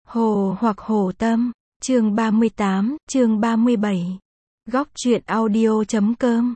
Hồ hoặc Hồ Tâm, chương 38, chương 37. Góc truyện audio.com.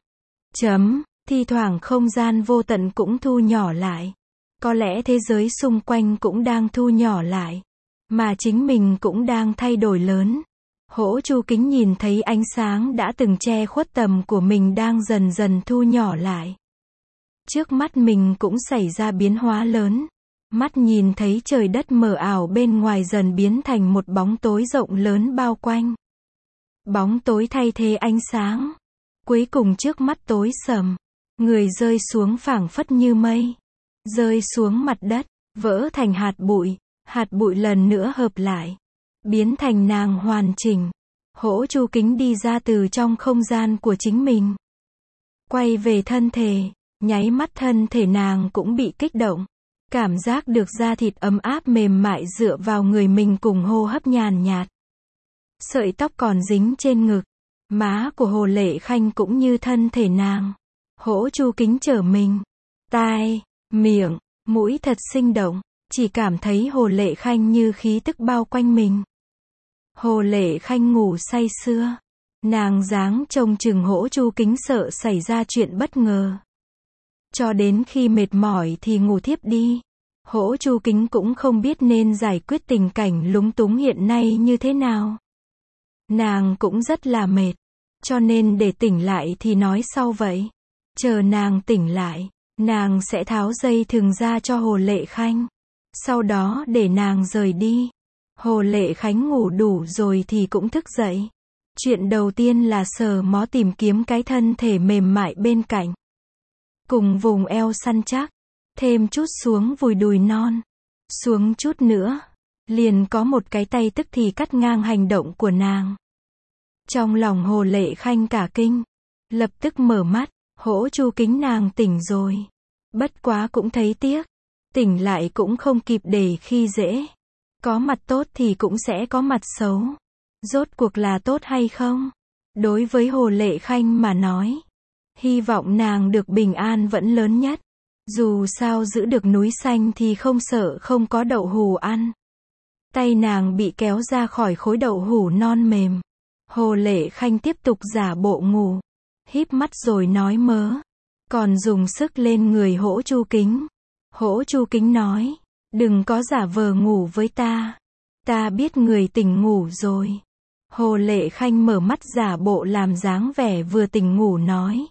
Thi thoảng không gian vô tận cũng thu nhỏ lại. Có lẽ thế giới xung quanh cũng đang thu nhỏ lại. Mà chính mình cũng đang thay đổi lớn. Hỗ Chu Kính nhìn thấy ánh sáng đã từng che khuất tầm của mình đang dần dần thu nhỏ lại. Trước mắt mình cũng xảy ra biến hóa lớn. Mắt nhìn thấy trời đất mờ ảo bên ngoài dần biến thành một bóng tối rộng lớn bao quanh. Bóng tối thay thế ánh sáng. Cuối cùng trước mắt tối sầm. Người rơi xuống phảng phất như mây. Rơi xuống mặt đất, vỡ thành hạt bụi. Hạt bụi lần nữa hợp lại. Biến thành nàng hoàn chỉnh. Hỗ Chu Kính đi ra từ trong không gian của chính mình. Quay về thân thể. Nháy mắt thân thể nàng cũng bị kích động. Cảm giác được da thịt ấm áp mềm mại dựa vào người mình cùng hô hấp nhàn nhạt. Sợi tóc còn dính trên ngực. Má của Hồ Lệ Khanh cũng như thân thể nàng. Hỗ Chu Kính trở mình. Tai, miệng, mũi thật sinh động. Chỉ cảm thấy Hồ Lệ Khanh như khí tức bao quanh mình. Hồ Lệ Khanh ngủ say sưa. Nàng dáng trông chừng Hỗ Chu Kính sợ xảy ra chuyện bất ngờ. Cho đến khi mệt mỏi thì ngủ thiếp đi. Hỗ Chu Kính cũng không biết nên giải quyết tình cảnh lúng túng hiện nay như thế nào. Nàng cũng rất là mệt. Cho nên để tỉnh lại thì nói sau vậy. Chờ nàng tỉnh lại, nàng sẽ tháo dây thừng ra cho Hồ Lệ Khanh. Sau đó để nàng rời đi. Hồ Lệ Khanh ngủ đủ rồi thì cũng thức dậy. Chuyện đầu tiên là sờ mó tìm kiếm cái thân thể mềm mại bên cạnh. Cùng vùng eo săn chắc. Thêm chút xuống vùi đùi non. Xuống chút nữa. Liền có một cái tay tức thì cắt ngang hành động của nàng. Trong lòng Hồ Lệ Khanh cả kinh. Lập tức mở mắt. Hỗ Chu Kính nàng tỉnh rồi. Bất quá cũng thấy tiếc. Tỉnh lại cũng không kịp để khi dễ. Có mặt tốt thì cũng sẽ có mặt xấu. Rốt cuộc là tốt hay không? Đối với Hồ Lệ Khanh mà nói. Hy vọng nàng được bình an vẫn lớn nhất. Dù sao giữ được núi xanh thì không sợ không có đậu hù ăn. Tay nàng bị kéo ra khỏi khối đậu hù non mềm. Hồ Lệ Khanh tiếp tục giả bộ ngủ. Híp mắt rồi nói mớ. Còn dùng sức lên người Hỗ Chu Kính. Hỗ Chu Kính nói. Đừng có giả vờ ngủ với ta. Ta biết người tỉnh ngủ rồi. Hồ Lệ Khanh mở mắt giả bộ làm dáng vẻ vừa tỉnh ngủ nói.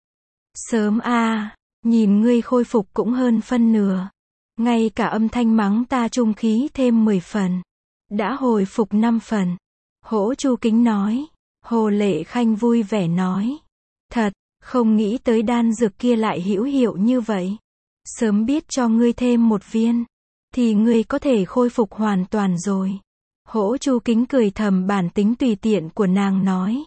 Sớm a, nhìn ngươi khôi phục cũng hơn phân nửa. Ngay cả âm thanh mắng ta trung khí thêm 10 phần. Đã hồi phục 5 phần. Hỗ Chu Kính nói. Hồ Lệ Khanh vui vẻ nói. Thật, không nghĩ tới đan dược kia lại hữu hiệu như vậy. Sớm biết cho ngươi thêm một viên. Thì ngươi có thể khôi phục hoàn toàn rồi. Hỗ Chu Kính cười thầm bản tính tùy tiện của nàng nói.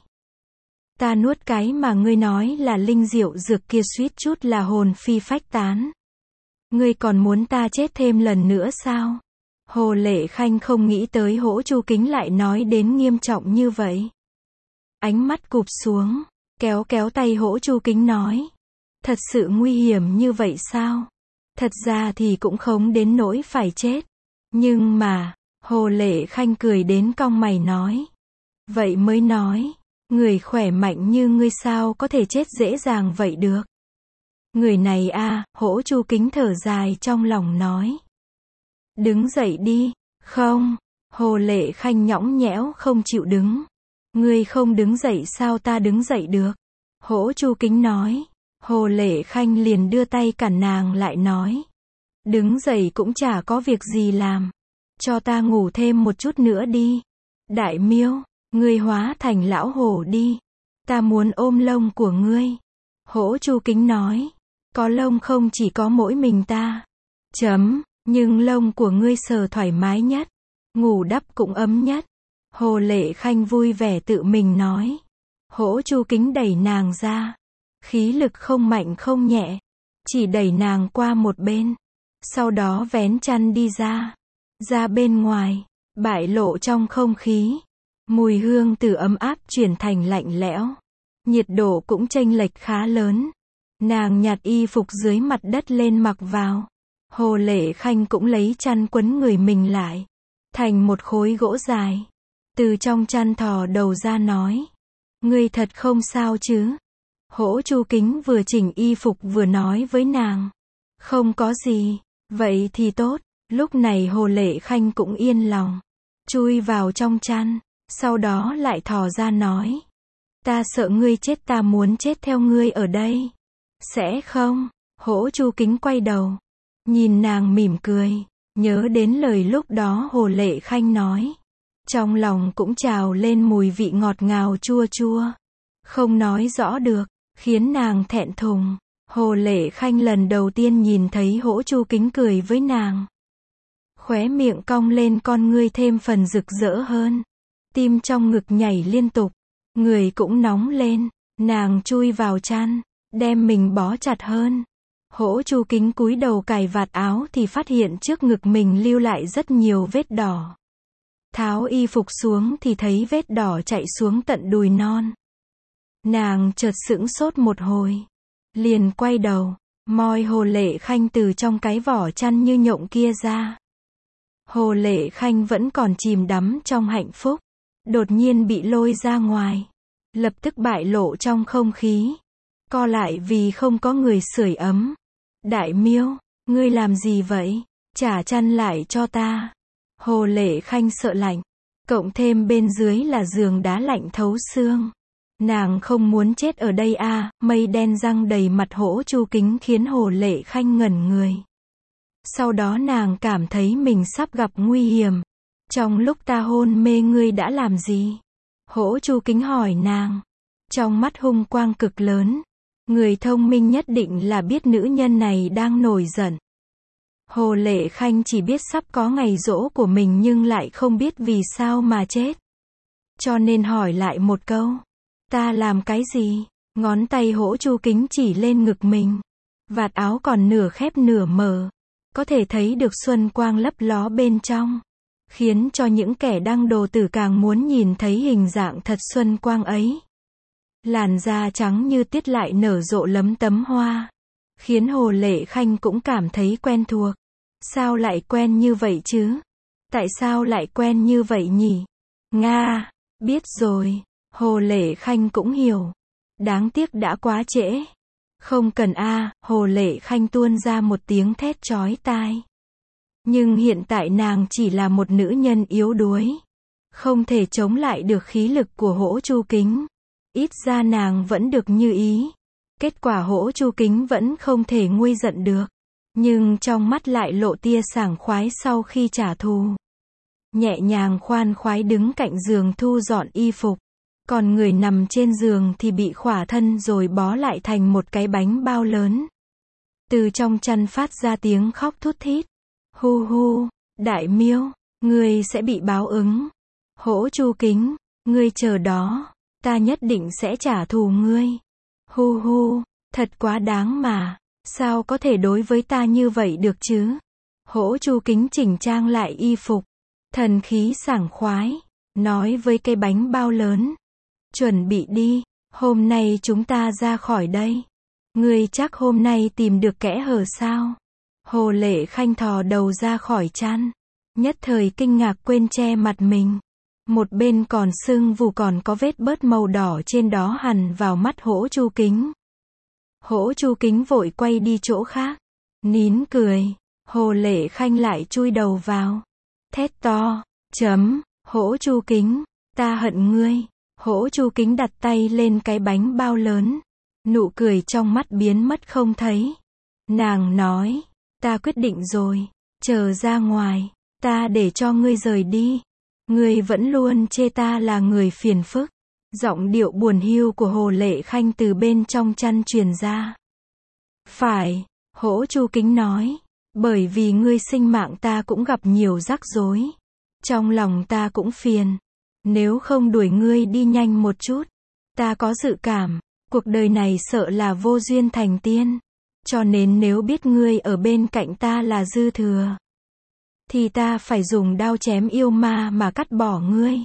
Ta nuốt cái mà ngươi nói là linh diệu dược kia suýt chút là hồn phi phách tán. Ngươi còn muốn ta chết thêm lần nữa sao? Hồ Lệ Khanh không nghĩ tới Hỗ Chu Kính lại nói đến nghiêm trọng như vậy. Ánh mắt cụp xuống, kéo kéo tay Hỗ Chu Kính nói. Thật sự nguy hiểm như vậy sao? Thật ra thì cũng không đến nỗi phải chết. Nhưng mà, Hồ Lệ Khanh cười đến cong mày nói. Vậy mới nói. Người khỏe mạnh như ngươi sao có thể chết dễ dàng vậy được? Người này a, Hỗ Chu Kính thở dài trong lòng nói. Đứng dậy đi. Không. Hồ Lệ Khanh nhõng nhẽo không chịu đứng. Ngươi không đứng dậy sao ta đứng dậy được? Hỗ Chu Kính nói. Hồ Lệ Khanh liền đưa tay cản nàng lại nói. Đứng dậy cũng chả có việc gì làm. Cho ta ngủ thêm một chút nữa đi. Đại miêu. Ngươi hóa thành lão hổ đi. Ta muốn ôm lông của ngươi. Hỗ Chu Kính nói. Có lông không chỉ có mỗi mình ta. Nhưng lông của ngươi sờ thoải mái nhất. Ngủ đắp cũng ấm nhất. Hồ Lệ Khanh vui vẻ tự mình nói. Hỗ Chu Kính đẩy nàng ra. Khí lực không mạnh không nhẹ. Chỉ đẩy nàng qua một bên. Sau đó vén chăn đi ra. Ra bên ngoài. Bại lộ trong không khí. Mùi hương từ ấm áp chuyển thành lạnh lẽo. Nhiệt độ cũng chênh lệch khá lớn. Nàng nhặt y phục dưới mặt đất lên mặc vào. Hồ Lệ Khanh cũng lấy chăn quấn người mình lại. thành một khối gỗ dài. Từ trong chăn thò đầu ra nói. Ngươi thật không sao chứ? Hỗ Chu Kính vừa chỉnh y phục vừa nói với nàng. Không có gì, vậy thì tốt. Lúc này Hồ Lệ Khanh cũng yên lòng. Chui vào trong chăn, sau đó lại thò ra nói. Ta sợ ngươi chết, ta muốn chết theo ngươi ở đây. Sẽ không? Hỗ Chu Kính quay đầu, nhìn nàng mỉm cười, nhớ đến lời lúc đó Hồ Lệ Khanh nói. Trong lòng cũng trào lên mùi vị ngọt ngào chua chua. Không nói rõ được, khiến nàng thẹn thùng. Hồ Lệ Khanh lần đầu tiên nhìn thấy Hỗ Chu Kính cười với nàng. Khóe miệng cong lên, con ngươi thêm phần rực rỡ hơn. Tim trong ngực nhảy liên tục, người cũng nóng lên. Nàng chui vào chăn, đem mình bó chặt hơn. Hỗ Chu Kính cúi đầu cài vạt áo thì phát hiện trước ngực mình lưu lại rất nhiều vết đỏ. Tháo y phục xuống thì thấy vết đỏ chạy xuống tận đùi non. Nàng chợt sững sốt một hồi, liền quay đầu, moi Hồ Lệ Khanh từ trong cái vỏ chăn như nhộng kia ra. Hồ Lệ Khanh vẫn còn chìm đắm trong hạnh phúc, đột nhiên bị lôi ra ngoài, lập tức bại lộ trong không khí, co lại vì không có người sưởi ấm. Đại Miêu, ngươi làm gì vậy? Trả chăn lại cho ta. Hồ Lệ Khanh sợ lạnh, cộng thêm bên dưới là giường đá lạnh thấu xương. Nàng không muốn chết ở đây à? Mây đen giăng đầy mặt Hỗ Chu Kính khiến Hồ Lệ Khanh ngẩn người. Sau đó nàng cảm thấy mình sắp gặp nguy hiểm. Trong lúc ta hôn mê ngươi đã làm gì? Hỗ Chu Kính hỏi nàng. Trong mắt hung quang cực lớn. Người thông minh nhất định là biết nữ nhân này đang nổi giận. Hồ Lệ Khanh chỉ biết sắp có ngày giỗ của mình nhưng lại không biết vì sao mà chết. Cho nên hỏi lại một câu. Ta làm cái gì? Ngón tay Hỗ Chu Kính chỉ lên ngực mình. Vạt áo còn nửa khép nửa mở. Có thể thấy được xuân quang lấp ló bên trong. Khiến cho những kẻ đăng đồ tử càng muốn nhìn thấy hình dạng thật xuân quang ấy. Làn da trắng như tiết lại nở rộ lấm tấm hoa. Khiến Hồ Lệ Khanh cũng cảm thấy quen thuộc. Sao lại quen như vậy chứ? Tại sao lại quen như vậy nhỉ? Nga, biết rồi. Hồ Lệ Khanh cũng hiểu. Đáng tiếc đã quá trễ. Không cần a. Hồ Lệ Khanh tuôn ra một tiếng thét chói tai. Nhưng hiện tại nàng chỉ là một nữ nhân yếu đuối. Không thể chống lại được khí lực của Hỗ Chu Kính. Ít ra nàng vẫn được như ý. Kết quả Hỗ Chu Kính vẫn không thể nguôi giận được. Nhưng trong mắt lại lộ tia sảng khoái sau khi trả thù. Nhẹ nhàng khoan khoái đứng cạnh giường thu dọn y phục. Còn người nằm trên giường thì bị khỏa thân rồi bó lại thành một cái bánh bao lớn. Từ trong chăn phát ra tiếng khóc thút thít. Hu hu, Đại Miêu, ngươi sẽ bị báo ứng. Hỗ Chu Kính, ngươi chờ đó, ta nhất định sẽ trả thù ngươi. Hu hu, thật quá đáng mà, sao có thể đối với ta như vậy được chứ? Hỗ Chu Kính chỉnh trang lại y phục, thần khí sảng khoái, nói với cái bánh bao lớn. Chuẩn bị đi, hôm nay chúng ta ra khỏi đây. Ngươi chắc hôm nay tìm được kẽ hở sao? Hồ Lệ Khanh thò đầu ra khỏi chăn. Nhất thời kinh ngạc quên che mặt mình. Một bên còn sưng vù còn có vết bớt màu đỏ trên đó hằn vào mắt Hỗ Chu Kính. Hỗ Chu Kính vội quay đi chỗ khác. Nín cười. Hồ Lệ Khanh lại chui đầu vào. Thét to. Hỗ Chu Kính, ta hận ngươi. Hỗ Chu Kính đặt tay lên cái bánh bao lớn. Nụ cười trong mắt biến mất không thấy. Nàng nói. Ta quyết định rồi. Chờ ra ngoài. Ta để cho ngươi rời đi. Ngươi vẫn luôn chê ta là người phiền phức. Giọng điệu buồn hiu của Hồ Lệ Khanh từ bên trong chăn truyền ra. Phải. Hỗ Chu Kính nói. Bởi vì ngươi sinh mạng ta cũng gặp nhiều rắc rối. Trong lòng ta cũng phiền. Nếu không đuổi ngươi đi nhanh một chút. Ta có dự cảm. Cuộc đời này sợ là vô duyên thành tiên. Cho nên nếu biết ngươi ở bên cạnh ta là dư thừa. Thì ta phải dùng đao chém yêu ma mà cắt bỏ ngươi.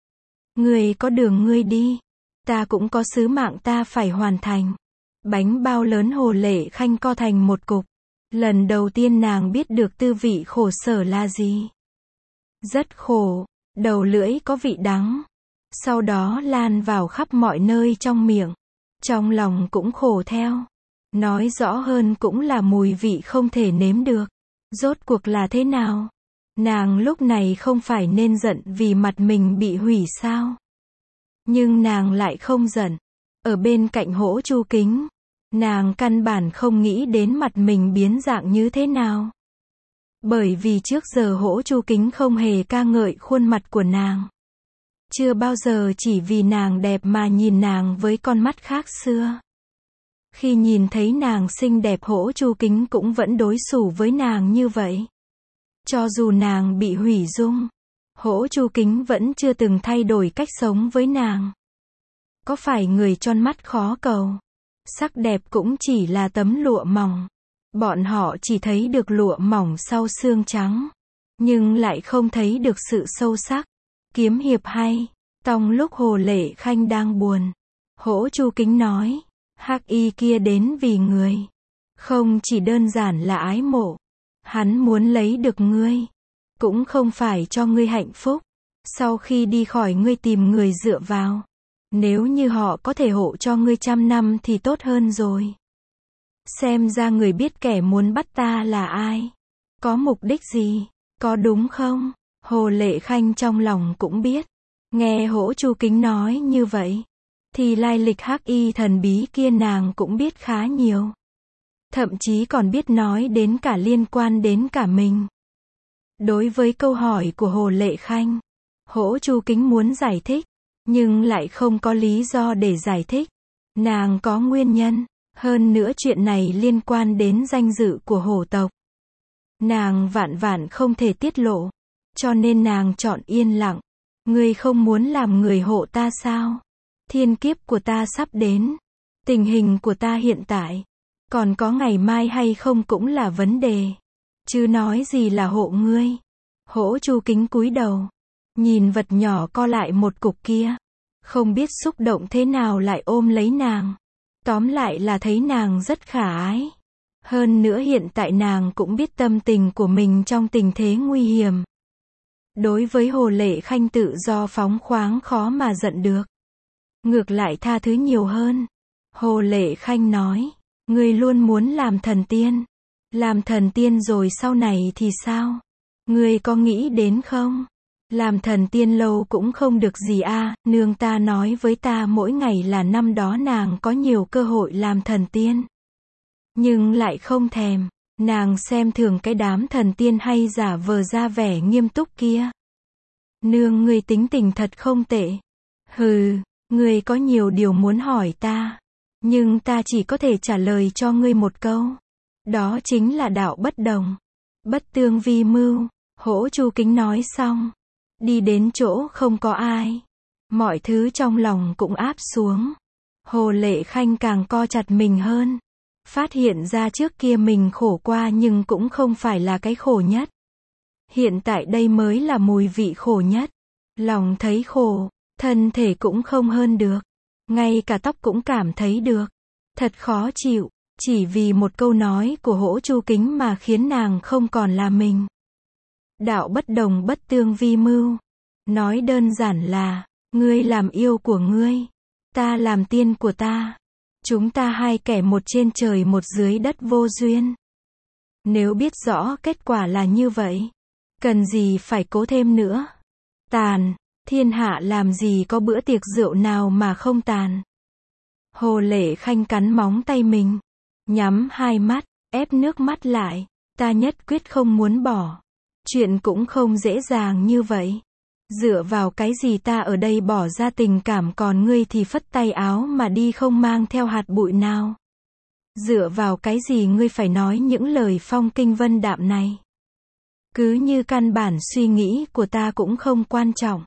Ngươi có đường ngươi đi. Ta cũng có sứ mạng ta phải hoàn thành. Bánh bao lớn Hồ Lệ Khanh co thành một cục. Lần đầu tiên nàng biết được tư vị khổ sở là gì. rất khổ, đầu lưỡi có vị đắng, sau đó lan vào khắp mọi nơi trong miệng, trong lòng cũng khổ theo. Nói rõ hơn cũng là mùi vị không thể nếm được. Rốt cuộc là thế nào? Nàng lúc này không phải nên giận vì mặt mình bị hủy sao? Nhưng nàng lại không giận. Ở bên cạnh Hỗ Chu Kính, nàng căn bản không nghĩ đến mặt mình biến dạng như thế nào. Bởi vì trước giờ Hỗ Chu Kính không hề ca ngợi khuôn mặt của nàng. Chưa bao giờ chỉ vì nàng đẹp mà nhìn nàng với con mắt khác xưa. Khi nhìn thấy nàng xinh đẹp Hỗ Chu Kính cũng vẫn đối xử với nàng như vậy. Cho dù nàng bị hủy dung, Hỗ Chu Kính vẫn chưa từng thay đổi cách sống với nàng. Có phải người tròn mắt khó cầu? Sắc đẹp cũng chỉ là tấm lụa mỏng. Bọn họ chỉ thấy được lụa mỏng sau xương trắng, nhưng lại không thấy được sự sâu sắc. Kiếm hiệp hay. Trong lúc Hồ Lệ Khanh đang buồn, Hỗ Chu Kính nói, Hắc Y kia đến vì người. Không chỉ đơn giản là ái mộ. Hắn muốn lấy được ngươi. Cũng không phải cho ngươi hạnh phúc. Sau khi đi khỏi ngươi tìm người dựa vào. Nếu như họ có thể hộ cho ngươi 100 năm thì tốt hơn rồi. Xem ra người biết kẻ muốn bắt ta là ai. Có mục đích gì? Có đúng không? Hồ Lệ Khanh trong lòng cũng biết. Nghe Hỗ Chu Kính nói như vậy, thì lai lịch Hắc Y thần bí kia nàng cũng biết khá nhiều. Thậm chí còn biết nói đến cả liên quan đến cả mình. Đối với câu hỏi của Hồ Lệ Khanh, Hỗ Chu Kính muốn giải thích, nhưng lại không có lý do để giải thích. Nàng có nguyên nhân, hơn nữa chuyện này liên quan đến danh dự của hổ tộc. Nàng vạn vạn không thể tiết lộ, cho nên nàng chọn yên lặng. Ngươi không muốn làm người hộ ta sao? Thiên kiếp của ta sắp đến. Tình hình của ta hiện tại, còn có ngày mai hay không cũng là vấn đề. Chứ nói gì là hộ ngươi. Hỗ Chu Kính cúi đầu, nhìn vật nhỏ co lại một cục kia. Không biết xúc động thế nào lại ôm lấy nàng. Tóm lại là thấy nàng rất khả ái. Hơn nữa hiện tại nàng cũng biết tâm tình của mình trong tình thế nguy hiểm. Đối với Hồ Lệ Khanh tự do phóng khoáng khó mà giận được. Ngược lại tha thứ nhiều hơn. Hồ Lệ Khanh nói, ngươi luôn muốn làm thần tiên. Làm thần tiên rồi sau này thì sao? Ngươi có nghĩ đến không? Làm thần tiên lâu cũng không được gì a. Nương ta nói với ta mỗi ngày là năm đó nàng có nhiều cơ hội làm thần tiên. Nhưng lại không thèm. Nàng xem thường cái đám thần tiên hay giả vờ ra vẻ nghiêm túc kia. Nương ngươi tính tình thật không tệ. Hừ, ngươi có nhiều điều muốn hỏi ta. Nhưng ta chỉ có thể trả lời cho ngươi một câu. Đó chính là đạo bất đồng. Bất tương vi mưu. Hỗ Chu Kính nói xong. Đi đến chỗ không có ai. Mọi thứ trong lòng cũng áp xuống. Hồ Lệ Khanh càng co chặt mình hơn. Phát hiện ra trước kia mình khổ qua nhưng cũng không phải là cái khổ nhất. Hiện tại đây mới là mùi vị khổ nhất. Lòng thấy khổ, thân thể cũng không hơn được. Ngay cả tóc cũng cảm thấy được. Thật khó chịu, chỉ vì một câu nói của Hỗ Chu Kính mà khiến nàng không còn là mình. Đạo bất đồng bất tương vi mưu. Nói đơn giản là, ngươi làm yêu của ngươi, ta làm tiên của ta. Chúng ta hai kẻ một trên trời một dưới đất vô duyên. Nếu biết rõ kết quả là như vậy, cần gì phải cố thêm nữa. Tàn, thiên hạ làm gì có bữa tiệc rượu nào mà không tàn. Hồ Lệ Khanh cắn móng tay mình, nhắm hai mắt, ép nước mắt lại. Ta nhất quyết không muốn bỏ. Chuyện cũng không dễ dàng như vậy. Dựa vào cái gì ta ở đây bỏ ra tình cảm còn ngươi thì phất tay áo mà đi không mang theo hạt bụi nào. Dựa vào cái gì ngươi phải nói những lời phong kinh vân đạm này. Cứ như căn bản suy nghĩ của ta cũng không quan trọng.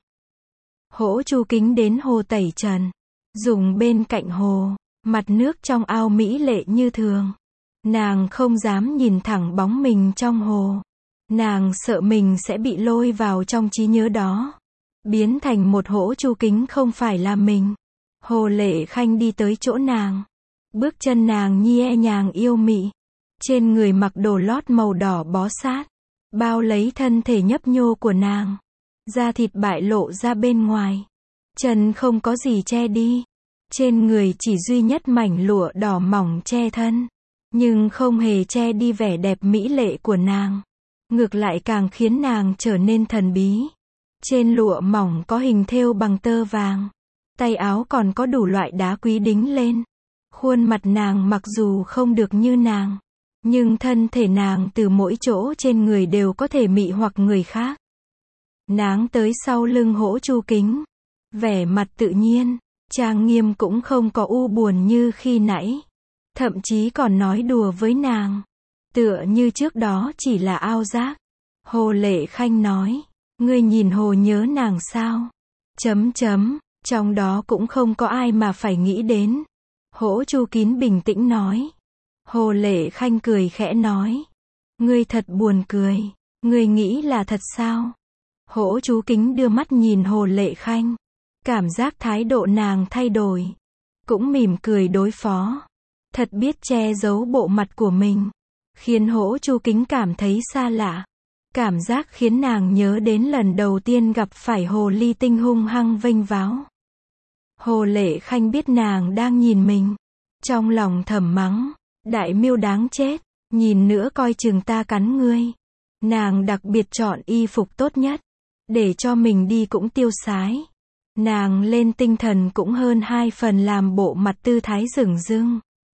Hỗ Chu Kính đến hồ tẩy trần. Dùng bên cạnh hồ, mặt nước trong ao mỹ lệ như thường. Nàng không dám nhìn thẳng bóng mình trong hồ. Nàng sợ mình sẽ bị lôi vào trong trí nhớ đó. Biến thành một Hỗ Chu Kính không phải là mình. Hồ Lệ Khanh đi tới chỗ nàng. Bước chân nàng nhẹ nhàng yêu mị. Trên người mặc đồ lót màu đỏ bó sát. Bao lấy thân thể nhấp nhô của nàng. da thịt bại lộ ra bên ngoài. Chân không có gì che đi. Trên người chỉ duy nhất mảnh lụa đỏ mỏng che thân. Nhưng không hề che đi vẻ đẹp mỹ lệ của nàng. Ngược lại càng khiến nàng trở nên thần bí. Trên lụa mỏng có hình thêu bằng tơ vàng. Tay áo còn có đủ loại đá quý đính lên. Khuôn mặt nàng mặc dù không được như nàng, nhưng thân thể nàng từ mỗi chỗ trên người đều có thể mị hoặc người khác. Nàng tới sau lưng Hỗ Chu Kính. Vẻ mặt tự nhiên, trang nghiêm cũng không có u buồn như khi nãy. Thậm chí còn nói đùa với nàng. Tựa như trước đó chỉ là ao giác. Hồ Lệ Khanh nói, ngươi nhìn Hồ nhớ nàng sao? Trong đó cũng không có ai mà phải nghĩ đến. Hỗ Chu Kính bình tĩnh nói. Hồ Lệ Khanh cười khẽ nói. Ngươi thật buồn cười. Ngươi nghĩ là thật sao? Hỗ Chu Kính đưa mắt nhìn Hồ Lệ Khanh. Cảm giác thái độ nàng thay đổi. Cũng mỉm cười đối phó. Thật biết che giấu bộ mặt của mình. Khiến Hỗ Chu Kính cảm thấy xa lạ. Cảm giác khiến nàng nhớ đến lần đầu tiên gặp phải hồ ly tinh hung hăng vênh váo. Hồ Lệ Khanh biết nàng đang nhìn mình. Trong lòng thầm mắng. Đại miêu đáng chết. Nhìn nữa coi chừng ta cắn ngươi. Nàng đặc biệt chọn y phục tốt nhất. Để cho mình đi cũng tiêu sái. Nàng lên tinh thần cũng hơn 2 phần làm bộ mặt tư thái dửng dưng.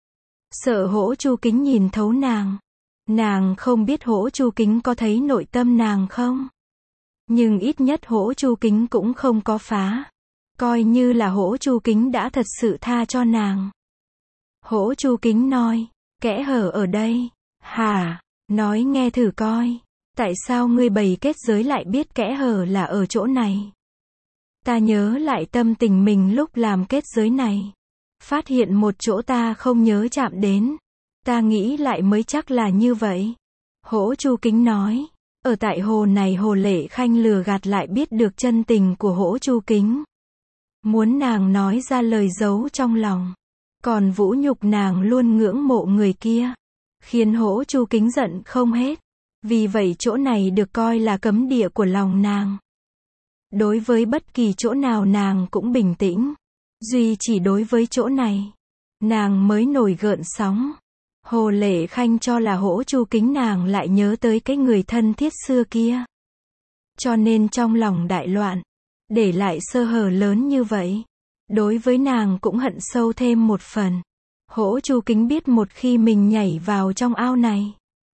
Sợ Hỗ Chu Kính nhìn thấu nàng. Nàng không biết Hỗ Chu Kính có thấy nội tâm nàng không. Nhưng ít nhất Hỗ Chu Kính cũng không có phá. Coi như là Hỗ Chu Kính đã thật sự tha cho nàng. Hỗ Chu Kính nói, kẽ hở ở đây. Hả? Nói nghe thử coi. Tại sao ngươi bày kết giới lại biết kẽ hở là ở chỗ này? Ta nhớ lại tâm tình mình lúc làm kết giới này. Phát hiện một chỗ ta không nhớ chạm đến. Ta nghĩ lại mới chắc là như vậy. Hỗ Chu Kính nói. Ở tại hồ này Hồ Lệ Khanh lừa gạt lại biết được chân tình của Hỗ Chu Kính. Muốn nàng nói ra lời giấu trong lòng. Còn vũ nhục nàng luôn ngưỡng mộ người kia. Khiến Hỗ Chu Kính giận không hết. Vì vậy chỗ này được coi là cấm địa của lòng nàng. Đối với bất kỳ chỗ nào nàng cũng bình tĩnh. Duy chỉ đối với chỗ này, nàng mới nổi gợn sóng. Hồ Lệ Khanh cho là Hỗ Chu Kính nàng lại nhớ tới cái người thân thiết xưa kia. Cho nên trong lòng đại loạn. Để lại sơ hở lớn như vậy. Đối với nàng cũng hận sâu thêm một phần. Hỗ Chu Kính biết một khi mình nhảy vào trong ao này,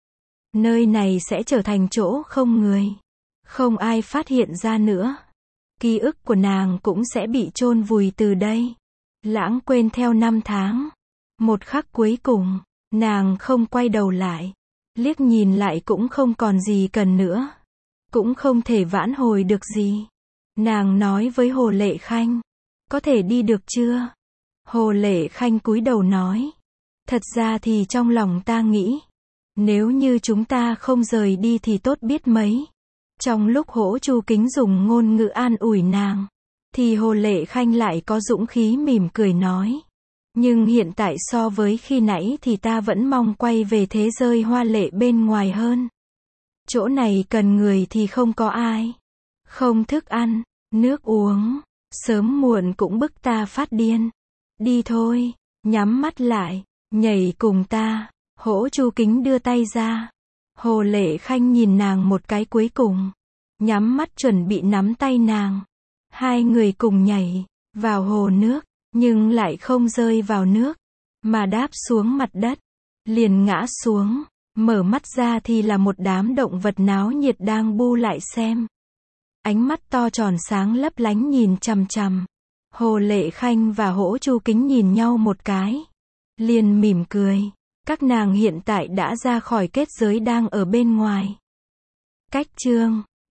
nơi này sẽ trở thành chỗ không người. Không ai phát hiện ra nữa. Ký ức của nàng cũng sẽ bị chôn vùi từ đây. Lãng quên theo năm tháng. Một khắc cuối cùng, nàng không quay đầu lại. Liếc nhìn lại cũng không còn gì cần nữa. Cũng không thể vãn hồi được gì. Nàng nói với Hồ Lệ Khanh. Có thể đi được chưa? Hồ Lệ Khanh cúi đầu nói. Thật ra thì trong lòng ta nghĩ. Nếu như chúng ta không rời đi thì tốt biết mấy. Trong lúc Hỗ Chu Kính dùng ngôn ngữ an ủi nàng, thì Hồ Lệ Khanh lại có dũng khí mỉm cười nói. Nhưng hiện tại so với khi nãy thì ta vẫn mong quay về thế giới hoa lệ bên ngoài hơn. Chỗ này cần người thì không có ai. Không thức ăn, nước uống, sớm muộn cũng bức ta phát điên. Đi thôi, nhắm mắt lại, nhảy cùng ta. Hỗ Chu Kính đưa tay ra. Hồ Lệ Khanh nhìn nàng một cái cuối cùng. Nhắm mắt chuẩn bị nắm tay nàng. Hai người cùng nhảy vào hồ nước. Nhưng lại không rơi vào nước. Mà đáp xuống mặt đất. Liền ngã xuống. Mở mắt ra thì là một đám động vật náo nhiệt đang bu lại xem. Ánh mắt to tròn sáng lấp lánh nhìn chằm chằm. Hồ Lệ Khanh và Hỗ Chu Kính nhìn nhau một cái. Liền mỉm cười. Các nàng hiện tại đã ra khỏi kết giới đang ở bên ngoài. Cách chương